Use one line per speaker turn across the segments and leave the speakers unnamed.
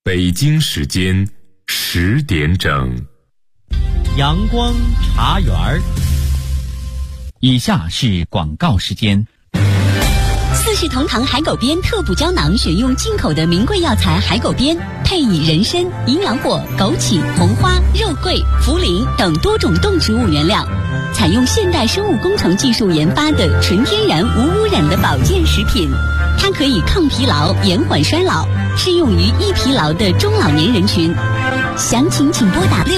北京时间10点整。
阳光茶园儿。
以下是广告时间。
四世同堂海狗鞭特补胶囊选用进口的名贵药材海狗鞭，配以人参、营养果、枸杞、红花、肉桂、茯苓等多种动植物原料，采用现代生物工程技术研发的纯天然无污染的保健食品。它可以抗疲劳、延缓衰老，适用于易疲劳的中老年人群。详情请拨打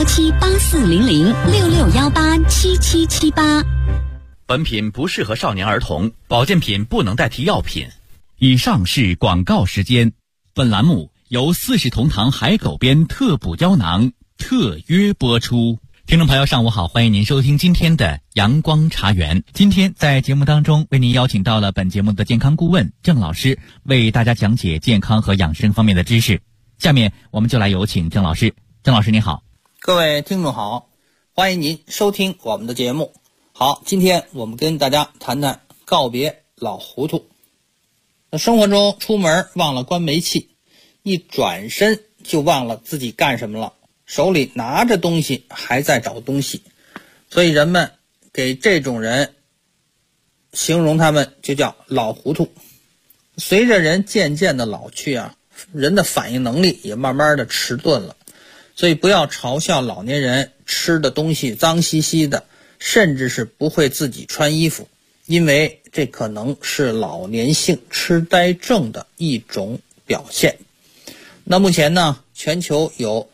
6617840066187778。
本品不适合少年儿童，保健品不能代替药品。
以上是广告时间。本栏目由四世同堂海狗鞭特补胶囊特约播出。听众朋友上午好，欢迎您收听今天的阳光茶园。今天在节目当中为您邀请到了本节目的健康顾问郑老师，为大家讲解健康和养生方面的知识。下面我们就来有请郑老师。郑老师你好。
各位听众好，欢迎您收听我们的节目。好，今天我们跟大家谈谈告别老糊涂。生活中出门忘了关煤气，一转身就忘了自己干什么了，手里拿着东西还在找东西，所以人们给这种人形容他们就叫老糊涂。随着人渐渐的老去啊，人的反应能力也慢慢的迟钝了，所以不要嘲笑老年人吃的东西脏兮兮的，甚至是不会自己穿衣服，因为这可能是老年性痴呆症的一种表现。那目前呢，全球有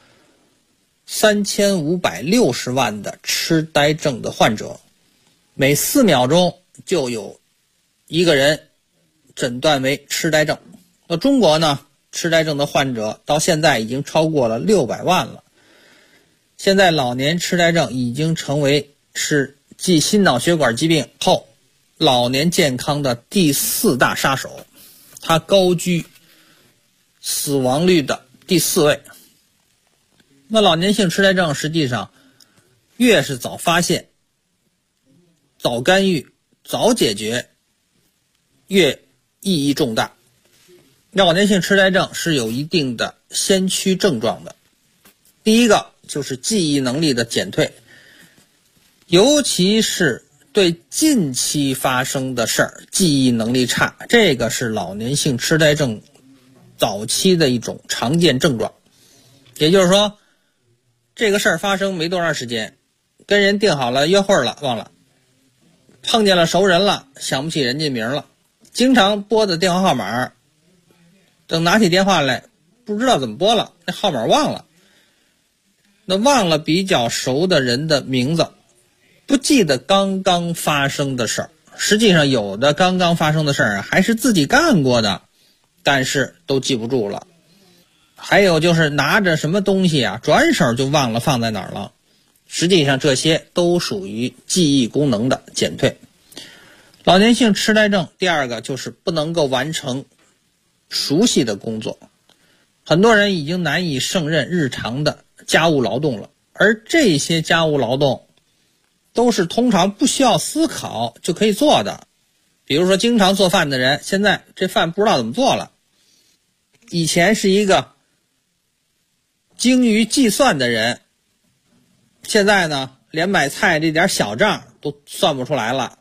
3560万的痴呆症的患者，每4秒钟就有一个人诊断为痴呆症。那中国呢，痴呆症的患者到现在已经超过了600万了。现在老年痴呆症已经成为是继心脑血管疾病后老年健康的第4大杀手，它高居死亡率的第4位。那老年性痴呆症实际上越是早发现、早干预、早解决，越意义重大。老年性痴呆症是有一定的先驱症状的。第一个就是记忆能力的减退，尤其是对近期发生的事儿记忆能力差，这个是老年性痴呆症早期的一种常见症状。也就是说，这个事儿发生没多长时间，跟人定好了约会了忘了，碰见了熟人了想不起人家名了，经常拨的电话号码，等拿起电话来不知道怎么拨了，那号码忘了。那忘了比较熟的人的名字，不记得刚刚发生的事儿，实际上有的刚刚发生的事儿还是自己干过的，但是都记不住了。还有就是拿着什么东西啊，转手就忘了放在哪儿了，实际上这些都属于记忆功能的减退。老年性痴呆症第二个就是不能够完成熟悉的工作，很多人已经难以胜任日常的家务劳动了，而这些家务劳动都是通常不需要思考就可以做的。比如说经常做饭的人，现在这饭不知道怎么做了。以前是一个精于计算的人，现在呢连买菜这点小账都算不出来了。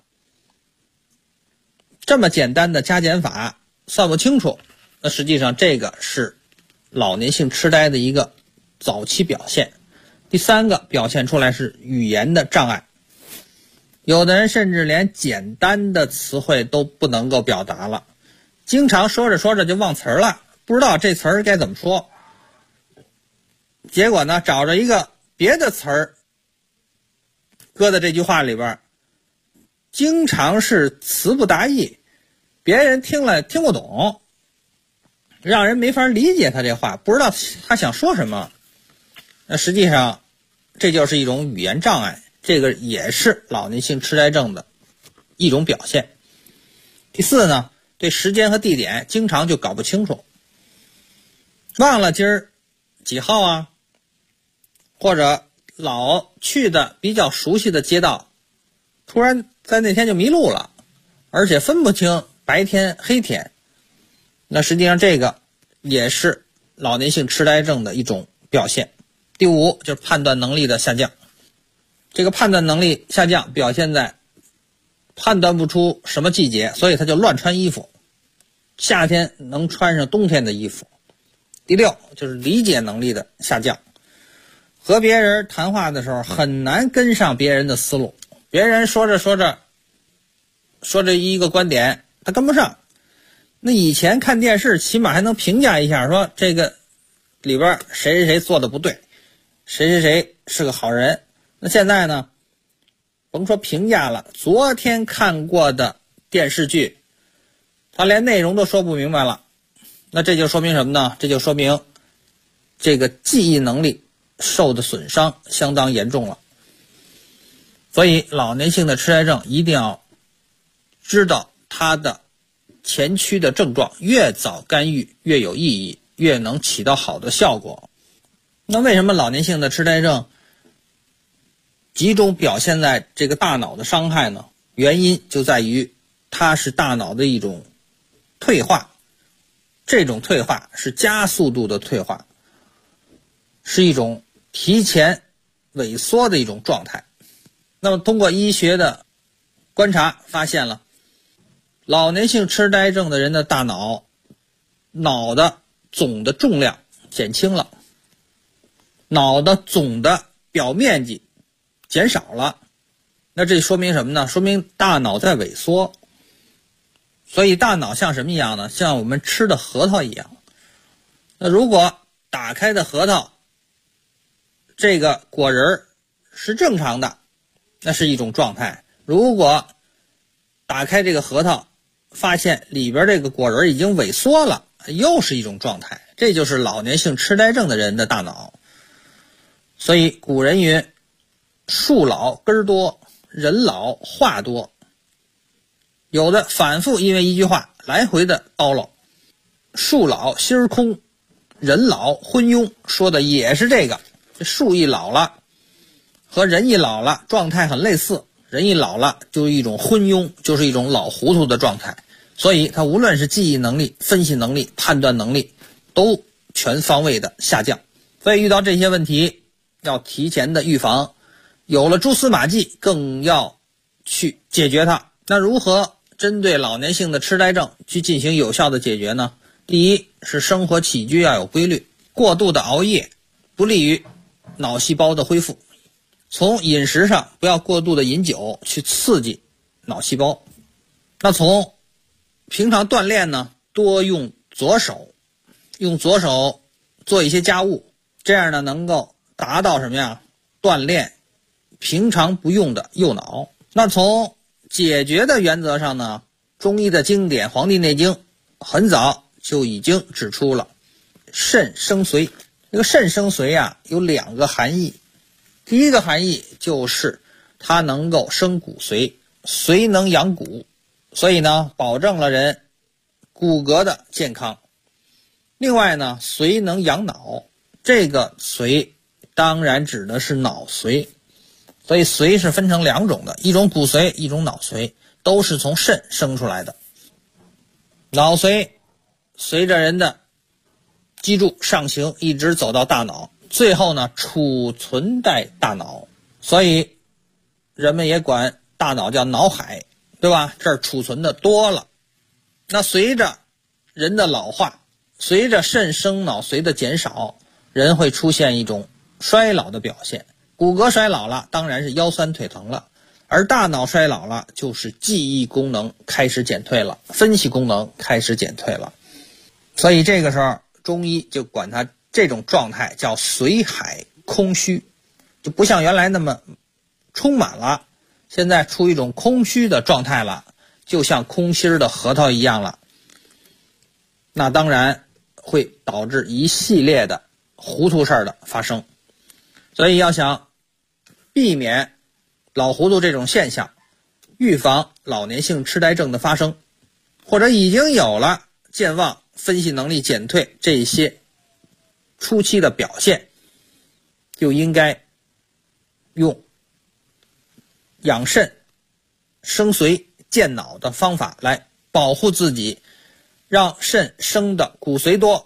这么简单的加减法算不清楚，那实际上这个是老年性痴呆的一个早期表现。第三个表现出来是语言的障碍，有的人甚至连简单的词汇都不能够表达了，经常说着说着就忘词儿了，不知道这词儿该怎么说，结果呢找着一个别的词儿搁在这句话里边，经常是词不达意，别人听了听不懂，让人没法理解他这话，不知道他想说什么。那实际上这就是一种语言障碍，这个也是老年性痴呆症的一种表现。第四呢，对时间和地点经常就搞不清楚，忘了今儿几号啊，或者老去的比较熟悉的街道，突然在那天就迷路了，而且分不清白天黑天。那实际上这个也是老年性痴呆症的一种表现。第五就是判断能力的下降。这个判断能力下降表现在判断不出什么季节，所以他就乱穿衣服，夏天能穿上冬天的衣服。第六就是理解能力的下降，和别人谈话的时候很难跟上别人的思路，别人说着一个观点他跟不上。那以前看电视起码还能评价一下，说这个里边谁谁谁做的不对，谁谁谁是个好人。那现在呢，甭说评价了，昨天看过的电视剧他连内容都说不明白了。那这就说明什么呢？这就说明这个记忆能力受的损伤相当严重了。所以老年性的痴呆症一定要知道它的前驱的症状，越早干预越有意义，越能起到好的效果。那为什么老年性的痴呆症集中表现在这个大脑的伤害呢？原因就在于它是大脑的一种退化，这种退化是加速度的退化，是一种提前萎缩的一种状态。那么通过医学的观察发现了，老年性痴呆症的人的大脑的总的重量减轻了，脑的总的表面积减少了。那这说明什么呢？说明大脑在萎缩。所以大脑像什么一样呢？像我们吃的核桃一样。那如果打开的核桃这个果仁是正常的，那是一种状态。如果打开这个核桃发现里边这个果仁已经萎缩了，又是一种状态。这就是老年性痴呆症的人的大脑。所以古人云，树老根多，人老话多。有的反复因为一句话来回的叨唠，树老心儿空，人老昏庸，说的也是这个。这树一老了和人一老了状态很类似，人一老了就是一种昏庸，就是一种老糊涂的状态。所以他无论是记忆能力、分析能力、判断能力都全方位的下降。所以遇到这些问题要提前的预防，有了蛛丝马迹更要去解决它。那如何针对老年性的痴呆症去进行有效的解决呢？第一是生活起居要有规律，过度的熬夜不利于脑细胞的恢复。从饮食上不要过度的饮酒去刺激脑细胞。那从平常锻炼呢，多用左手做一些家务，这样呢能够达到什么呀？锻炼平常不用的右脑。那从解决的原则上呢，中医的经典《黄帝内经》很早就已经指出了肾生髓。这个肾生髓啊有两个含义。第一个含义就是它能够生骨髓，髓能养骨，所以呢保证了人骨骼的健康。另外呢，髓能养脑，这个髓当然指的是脑髓。所以髓是分成两种的，一种骨髓，一种脑髓，都是从肾生出来的。脑髓随着人的脊柱上行一直走到大脑，最后呢储存在大脑，所以人们也管大脑叫脑海，对吧？这儿储存的多了。那随着人的老化，随着肾生脑髓的减少，人会出现一种衰老的表现。骨骼衰老了，当然是腰酸腿疼了，而大脑衰老了，就是记忆功能开始减退了，分析功能开始减退了。所以这个时候中医就管它这种状态叫髓海空虚，就不像原来那么充满了，现在处于一种空虚的状态了，就像空心的核桃一样了。那当然会导致一系列的糊涂事儿的发生。所以要想避免老糊涂这种现象，预防老年性痴呆症的发生，或者已经有了健忘、分析能力减退这些初期的表现，就应该用养肾、生髓、健脑的方法来保护自己，让肾生的骨髓多，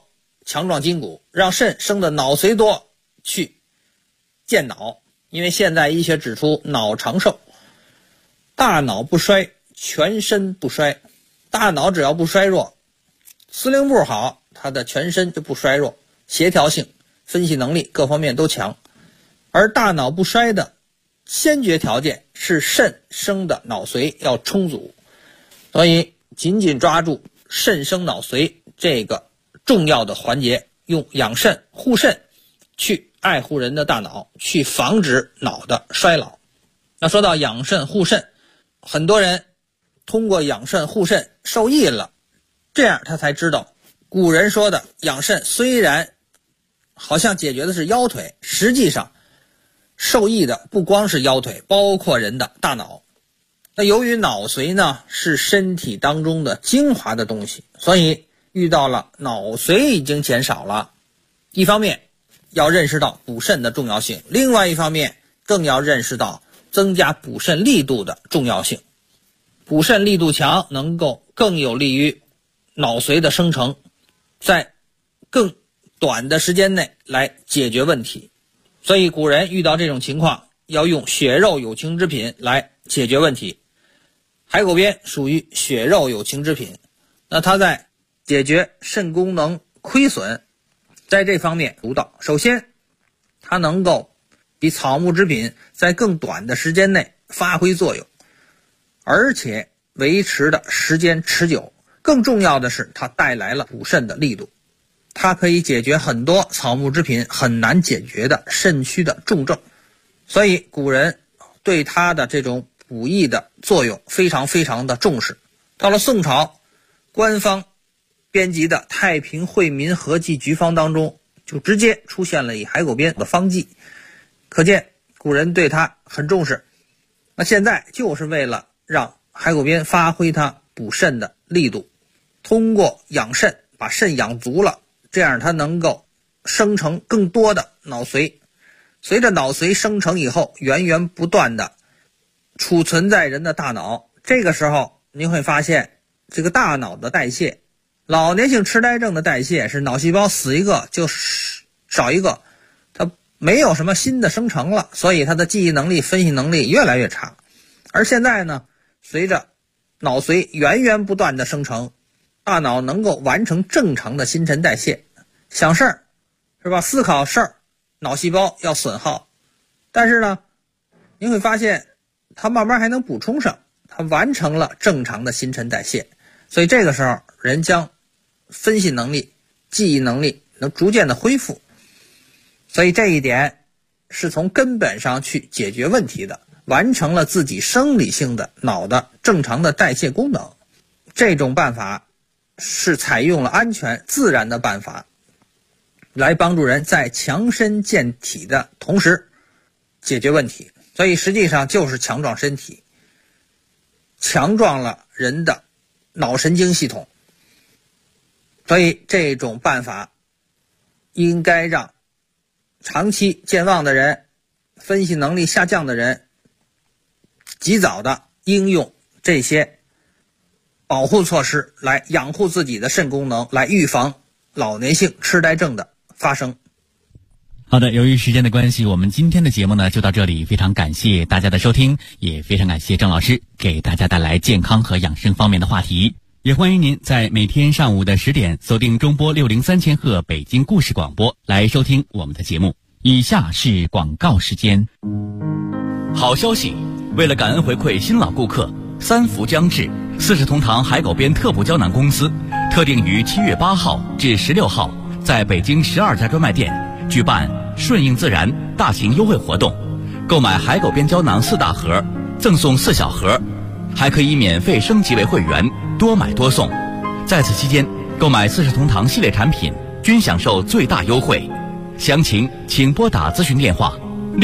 强壮筋骨，让肾生的脑髓多，去健脑。因为现代医学指出，脑长寿，大脑不衰，全身不衰。大脑只要不衰弱，司令部好，他的全身就不衰弱，协调性、分析能力各方面都强。而大脑不衰的先决条件是肾生的脑髓要充足，所以紧紧抓住肾生脑髓这个重要的环节，用养肾护肾去爱护人的大脑，去防止脑的衰老。那说到养肾护肾，很多人通过养肾护肾受益了，这样他才知道古人说的养肾虽然好像解决的是腰腿，实际上受益的不光是腰腿，包括人的大脑。那由于脑髓呢是身体当中的精华的东西，所以遇到了脑髓已经减少了，一方面要认识到补肾的重要性，另外一方面更要认识到增加补肾力度的重要性。补肾力度强，能够更有利于脑髓的生成，在更短的时间内来解决问题。所以古人遇到这种情况，要用血肉有情之品来解决问题。海狗鞭属于血肉有情之品，那它在解决肾功能亏损，在这方面独到。首先，它能够比草木之品在更短的时间内发挥作用，而且维持的时间持久。更重要的是，它带来了补肾的力度，它可以解决很多草木之品很难解决的肾虚的重症。所以古人对它的这种补益的作用非常非常的重视。到了宋朝，官方编辑的《太平惠民和剂局方》当中，就直接出现了以海狗鞭的方剂，可见古人对它很重视。那现在就是为了让海狗鞭发挥它补肾的力度，通过养肾把肾养足了，这样它能够生成更多的脑髓。随着脑髓生成以后，源源不断的储存在人的大脑，这个时候您会发现这个大脑的代谢，老年性痴呆症的代谢是脑细胞死一个就少一个，它没有什么新的生成了，所以它的记忆能力、分析能力越来越差。而现在呢，随着脑髓源源不断的生成，大脑能够完成正常的新陈代谢，想事儿是吧？思考事儿，脑细胞要损耗，但是呢，您会发现它慢慢还能补充上，它完成了正常的新陈代谢，所以这个时候人将分析能力、记忆能力能逐渐的恢复。所以这一点是从根本上去解决问题的，完成了自己生理性的脑的正常的代谢功能。这种办法是采用了安全自然的办法，来帮助人在强身健体的同时解决问题。所以实际上就是强壮身体，强壮了人的脑神经系统。所以这种办法应该让长期健忘的人、分析能力下降的人及早的应用这些保护措施来养护自己的肾功能，来预防老年性痴呆症的发生。
好的，由于时间的关系，我们今天的节目呢就到这里，非常感谢大家的收听，也非常感谢郑老师给大家带来健康和养生方面的话题。也欢迎您在每天上午的10点锁定中波603千赫北京故事广播来收听我们的节目。以下是广告时间。
好消息，为了感恩回馈新老顾客，三伏将至，四世同堂海狗鞭特补胶囊公司特定于7月8号至16号在北京12家专卖店举办顺应自然大型优惠活动，购买海狗鞭胶囊4大盒赠送4小盒，还可以免费升级为会员，多买多送。在此期间购买四世同堂系列产品均享受最大优惠，详情请拨打咨询电话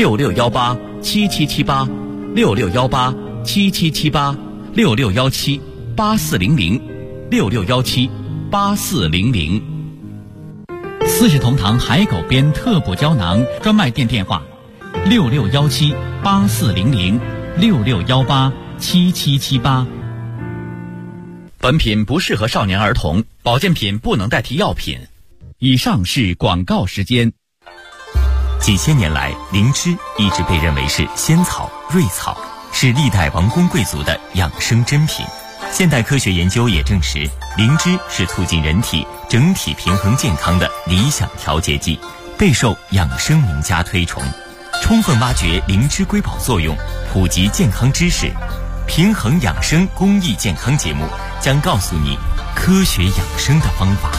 66187778 6618 7778 6617 8400 6617 8400。
四世同堂海狗鞭特补胶囊专卖店电话6617 8400 6618 7778。
本品不适合少年儿童，保健品不能代替药品。
以上是广告时间。
几千年来，灵芝一直被认为是仙草、瑞草，是历代王公贵族的养生珍品。现代科学研究也证实，灵芝是促进人体整体平衡健康的理想调节剂，备受养生名家推崇。充分挖掘灵芝瑰宝作用，普及健康知识，平衡养生公益健康节目将告诉你科学养生的方法。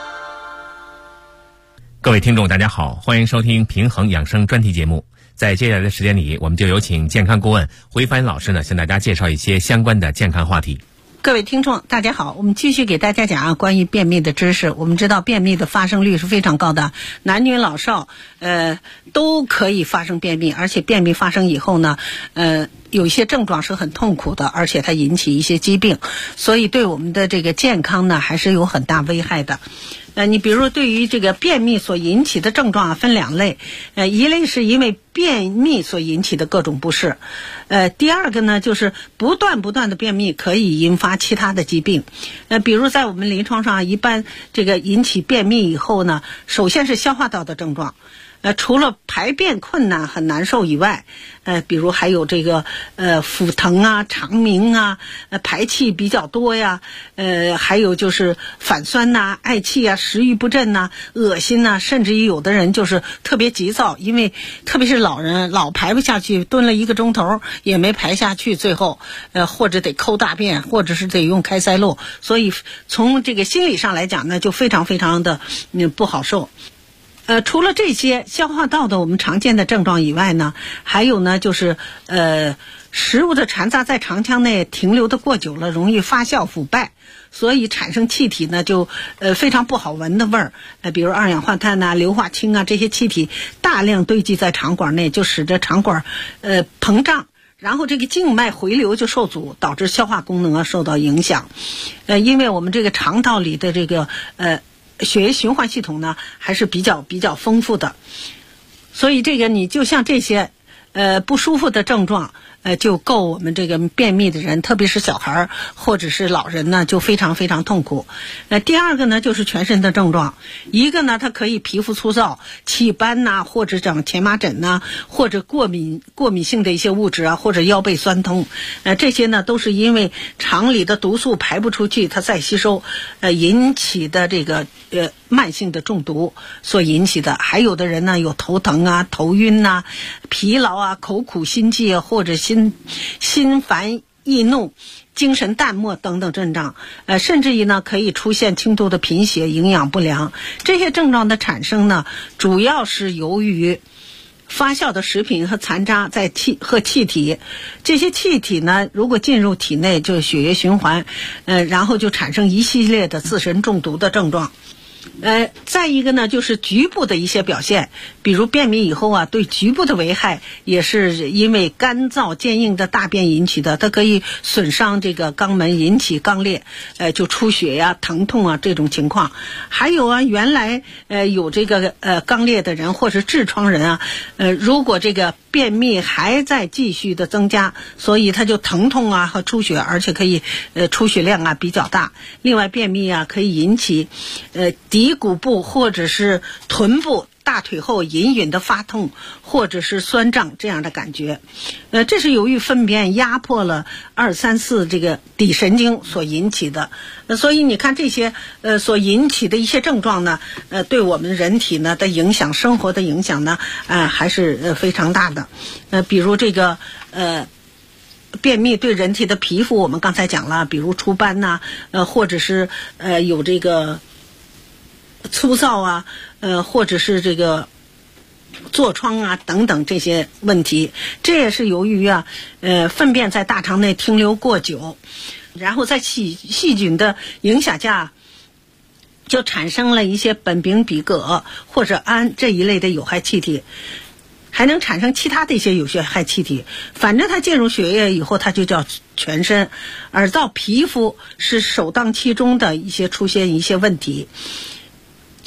各位听众大家好，欢迎收听平衡养生专题节目。在接下来的时间里，我们就有请健康顾问回帆老师呢，向大家介绍一些相关的健康话题。
各位听众大家好，我们继续给大家讲关于便秘的知识。我们知道便秘的发生率是非常高的，男女老少都可以发生便秘，而且便秘发生以后呢有一些症状是很痛苦的，而且它引起一些疾病，所以对我们的这个健康呢还是有很大危害的。你比如说对于这个便秘所引起的症状分两类，一类是因为便秘所引起的各种不适，第二个呢就是不断的便秘可以引发其他的疾病。比如在我们临床上一般这个引起便秘以后呢，首先是消化道的症状，除了排便困难很难受以外，比如还有这个腹疼啊、肠鸣啊、排气比较多呀，还有就是反酸呐、嗳气啊、食欲不振呐、恶心呐，甚至于有的人就是特别急躁，因为特别是老人老排不下去，蹲了1个钟头也没排下去，最后或者得抠大便，或者是得用开塞露，所以从这个心理上来讲呢，就非常的不好受。除了这些消化道的我们常见的症状以外呢，还有呢就是食物的残渣在肠腔内停留的过久了，容易发酵腐败，所以产生气体呢就非常不好闻的味儿，比如二氧化碳呐、硫化氢啊，这些气体大量堆积在肠管内，就使得肠管膨胀，然后这个静脉回流就受阻，导致消化功能受到影响。因为我们这个肠道里的这个血液循环系统呢还是比较丰富的，所以这个你就像这些不舒服的症状就够我们这个便秘的人，特别是小孩或者是老人呢就非常痛苦。第二个呢就是全身的症状，一个呢它可以皮肤粗糙、起斑呐，或者长荨麻疹呐，或者过敏性的一些物质啊，或者腰背酸痛，这些呢都是因为肠里的毒素排不出去，它再吸收引起的这个慢性的中毒所引起的。还有的人呢有头疼啊、头晕啊、疲劳啊、口苦心悸啊，或者心烦易怒、精神淡漠等等症状，甚至于呢可以出现轻度的贫血、营养不良。这些症状的产生呢，主要是由于发酵的食品和残渣和气体，这些气体呢如果进入体内，就血液循环，然后就产生一系列的自身中毒的症状。再一个呢就是局部的一些表现，比如便秘以后啊，对局部的危害也是因为干燥坚硬的大便引起的，它可以损伤这个肛门，引起肛裂，就出血呀、疼痛啊这种情况。还有啊，原来有这个肛裂的人或是痔疮人啊，如果这个便秘还在继续的增加，所以它就疼痛啊和出血，而且可以出血量啊比较大。另外便秘啊可以引起骶骨部或者是臀部、大腿后隐隐的发痛或者是酸胀这样的感觉，这是由于粪便压迫了2、3、4这个底神经所引起的。所以你看这些所引起的一些症状呢，对我们人体呢的影响、生活的影响呢还是非常大的。比如这个便秘对人体的皮肤，我们刚才讲了，比如出斑呐，或者是有这个粗糙啊，或者是这个痤疮啊等等这些问题，这也是由于啊粪便在大肠内停留过久，然后在细菌的影响下，就产生了一些苯丙比铬或者氨这一类的有害气体，还能产生其他的一些有害气体。反正它进入血液以后，它就叫全身，而到皮肤是首当其冲的出现一些问题。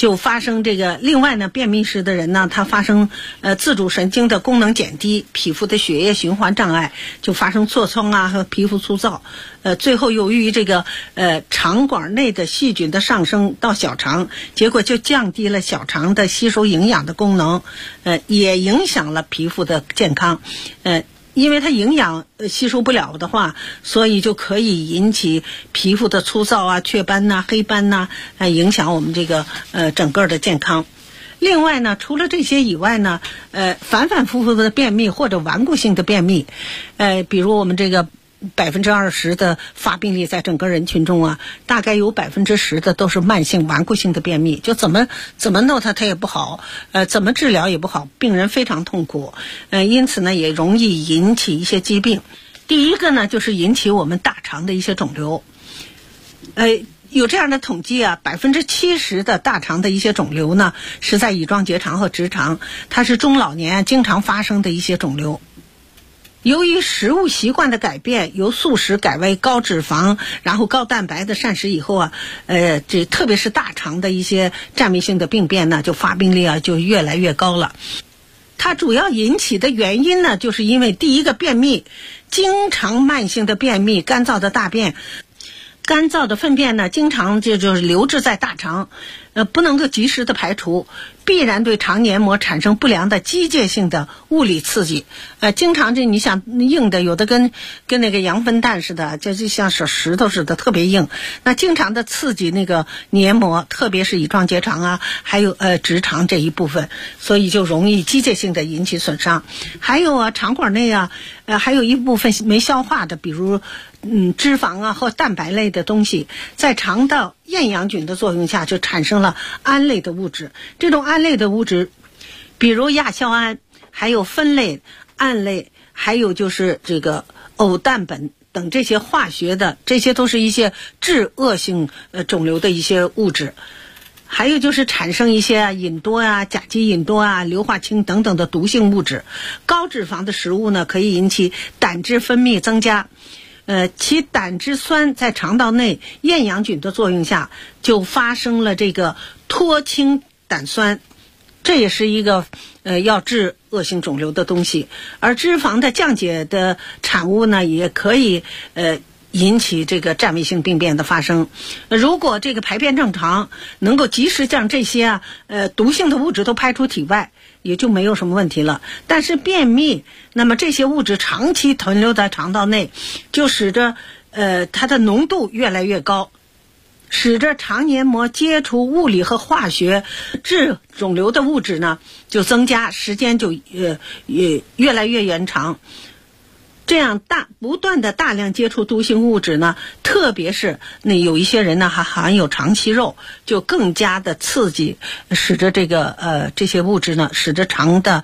就发生这个。另外呢，便秘时的人呢，他发生自主神经的功能减低，皮肤的血液循环障碍，就发生痤疮啊和皮肤粗糙。最后由于这个肠管内的细菌的上升到小肠，结果就降低了小肠的吸收营养的功能，也影响了皮肤的健康。因为它营养吸收不了的话，所以就可以引起皮肤的粗糙啊、雀斑呐、黑斑呐，影响我们这个整个的健康。另外呢，除了这些以外呢，反反复复的便秘或者顽固性的便秘，比如我们这个20%的发病率在整个人群中啊，大概有10%的都是慢性顽固性的便秘，就怎么弄它也不好，怎么治疗也不好，病人非常痛苦，因此呢也容易引起一些疾病。第一个呢就是引起我们大肠的一些肿瘤，有这样的统计啊，70%的大肠的一些肿瘤呢是在乙状结肠和直肠，它是中老年经常发生的一些肿瘤。由于食物习惯的改变，由素食改为高脂肪然后高蛋白的膳食以后啊，这特别是大肠的一些占位性的病变呢，就发病率啊就越来越高了。它主要引起的原因呢，就是因为第一个便秘，经常慢性的便秘，干燥的大便，干燥的粪便呢，经常就是留置在大肠，不能够及时的排除，必然对肠黏膜产生不良的机械性的物理刺激。经常你想硬的，有的跟那个羊粪蛋似的，就像石头似的，特别硬。那经常的刺激那个黏膜，特别是乙状结肠啊，还有直肠这一部分，所以就容易机械性的引起损伤。还有啊，肠管内啊，还有一部分没消化的，比如脂肪啊或蛋白类的东西，在肠道厌氧菌的作用下就产生了胺类的物质。这种胺类的物质，比如亚硝胺，还有酚类、胺类，还有就是这个偶氮苯等这些化学的，这些都是一些致恶性肿瘤的一些物质。还有就是产生一些隐多啊、甲基隐多啊、硫化氢等等的毒性物质。高脂肪的食物呢，可以引起胆汁分泌增加。其胆汁酸在肠道内厌氧菌的作用下，就发生了这个脱氢胆酸，这也是一个要致恶性肿瘤的东西。而脂肪的降解的产物呢，也可以引起这个占位性病变的发生。如果这个排便正常，能够及时将这些毒性的物质都排出体外，也就没有什么问题了。但是便秘，那么这些物质长期存留在肠道内，就使得它的浓度越来越高，使得肠黏膜接触物理和化学致肿瘤的物质呢就增加，时间就越来越延长。这样不断的大量接触毒性物质呢，特别是有一些人呢还含有肠息肉，就更加的刺激，使得这个这些物质呢，使得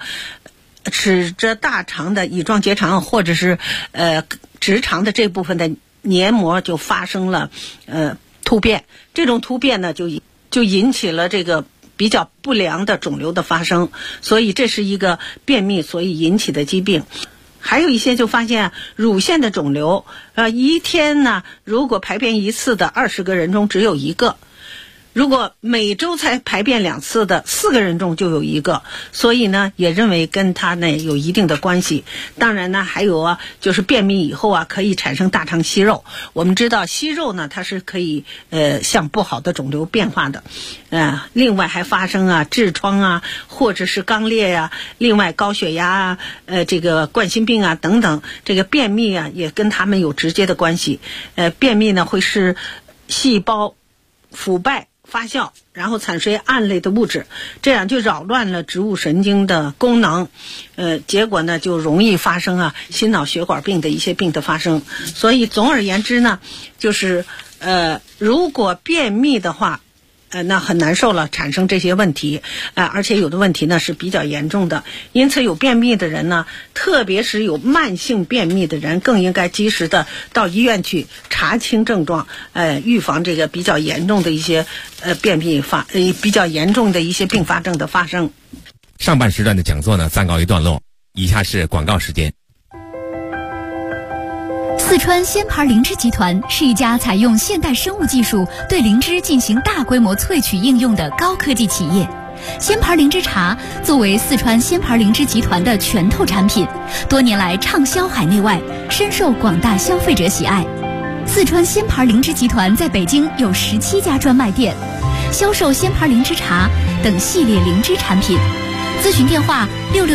大肠的乙状结肠或者是直肠的这部分的黏膜就发生了突变。这种突变呢就引起了这个比较不良的肿瘤的发生，所以这是一个便秘所以引起的疾病。还有一些就发现乳腺的肿瘤，一天呢，如果排便一次的20个人中只有1个，如果每周才排便2次的4个人中就有1个，所以呢，也认为跟它呢有一定的关系。当然呢，还有啊，就是便秘以后啊，可以产生大肠息肉。我们知道息肉呢，它是可以向不好的肿瘤变化的。另外还发生啊痔疮啊，或者是肛裂呀，另外高血压啊，这个冠心病啊等等，这个便秘啊也跟它们有直接的关系。便秘呢会使细胞腐败发酵，然后产生胺类的物质，这样就扰乱了植物神经的功能，结果呢就容易发生啊心脑血管病的一些病的发生。所以总而言之呢，就是如果便秘的话，那很难受了，产生这些问题，而且有的问题呢是比较严重的。因此有便秘的人呢，特别是有慢性便秘的人，更应该及时的到医院去查清症状，预防这个比较严重的一些便秘比较严重的一些并发症的发生。
上半时段的讲座呢暂告一段落，以下是广告时间。
四川仙牌灵芝集团是一家采用现代生物技术对灵芝进行大规模萃取应用的高科技企业。仙牌灵芝茶作为四川仙牌灵芝集团的拳头产品，多年来畅销海内外，深受广大消费者喜爱。四川仙牌灵芝集团在北京有17家专卖店，销售仙牌灵芝茶等系列灵芝产品。咨询电话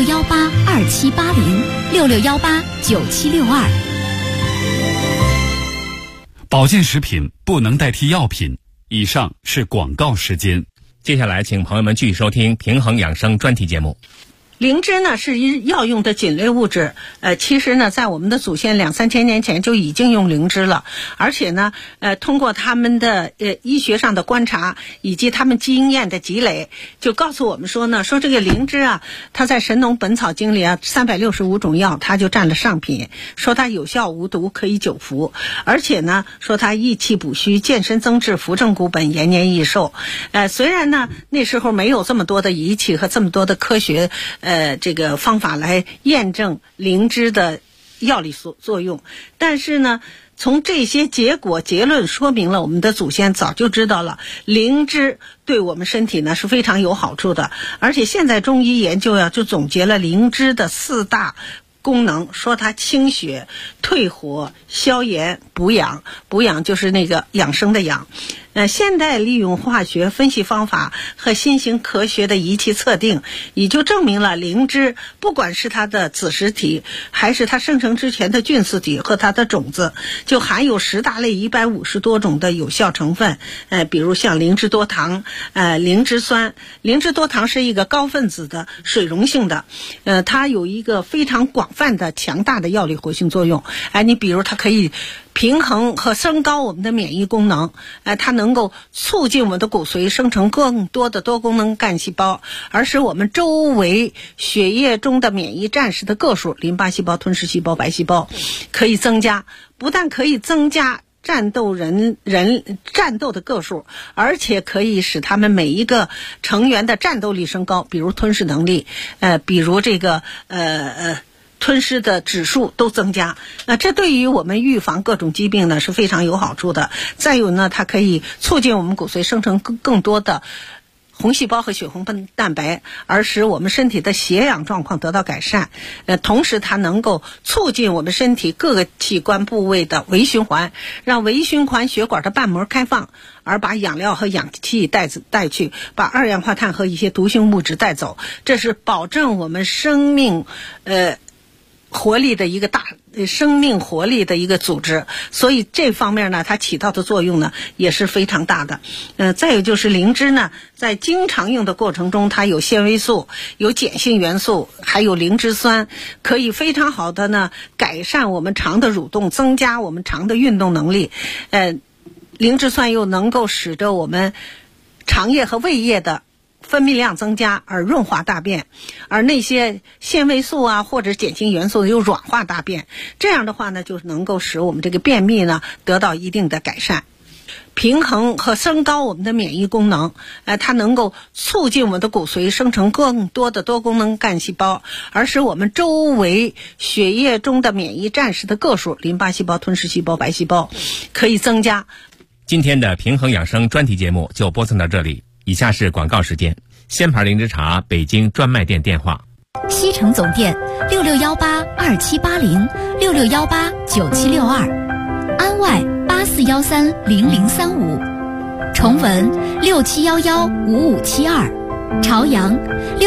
66182780，66189762。
保健食品不能代替药品。以上是广告时间。
接下来，请朋友们继续收听平衡养生专题节目。
灵芝呢是药用的菌类物质，其实呢在我们的祖先2-3千年前就已经用灵芝了，而且呢通过他们的医学上的观察以及他们经验的积累，就告诉我们说呢，说这个灵芝啊，它在《神农本草经》里啊365种药它就占了上品，说它有效无毒，可以久服，而且呢说它益气补虚、健身增智、扶正固本、延年益寿。虽然呢那时候没有这么多的仪器和这么多的科学这个方法来验证灵芝的药理作用，但是呢从这些结论说明了我们的祖先早就知道了灵芝对我们身体呢是非常有好处的，而且现在中医研究呀就总结了灵芝的4大功能，说它清血、退火、消炎、补养。补养就是那个养生的养。现代利用化学分析方法和新型科学的仪器测定，也就证明了灵芝不管是它的子实体，还是它生成之前的菌丝体和它的种子，就含有10大类150多种的有效成分。比如像灵芝多糖、灵芝酸。灵芝多糖是一个高分子的水溶性的，它有一个非常广泛的强大的药理活性作用。你比如它可以平衡和升高我们的免疫功能，它能够促进我们的骨髓生成更多的多功能干细胞，而使我们周围血液中的免疫战士的个数，淋巴细胞、吞噬细胞、白细胞可以增加，不但可以增加战斗的个数，而且可以使他们每一个成员的战斗力升高，比如吞噬能力，比如这个吞噬的指数都增加。这对于我们预防各种疾病呢是非常有好处的。再有呢，它可以促进我们骨髓生成更多的红细胞和血红蛋白，而使我们身体的血氧状况得到改善。同时它能够促进我们身体各个器官部位的微循环，让微循环血管的瓣膜开放，而把养料和氧气带去，把二氧化碳和一些毒性物质带走。这是保证我们生命活力的一个生命活力的一个组织，所以这方面呢它起到的作用呢也是非常大的。再有就是灵芝呢在经常用的过程中，它有纤维素、有碱性元素，还有灵芝酸，可以非常好的呢改善我们肠的蠕动，增加我们肠的运动能力。灵芝酸又能够使得我们肠液和胃液的分泌量增加，而润滑大便，而那些纤维素啊或者碱性元素又软化大便，这样的话呢就能够使我们这个便秘呢得到一定的改善，平衡和升高我们的免疫功能。它能够促进我们的骨髓生成更多的多功能干细胞，而使我们周围血液中的免疫战士的个数，淋巴细胞、吞噬细胞、白细胞可以增加。
今天的平衡养生专题节目就播送到这里，以下是广告时间。仙牌灵芝茶北京专卖店电话：
西城总店66182780，66189762，安外84130035，崇文67115572，朝阳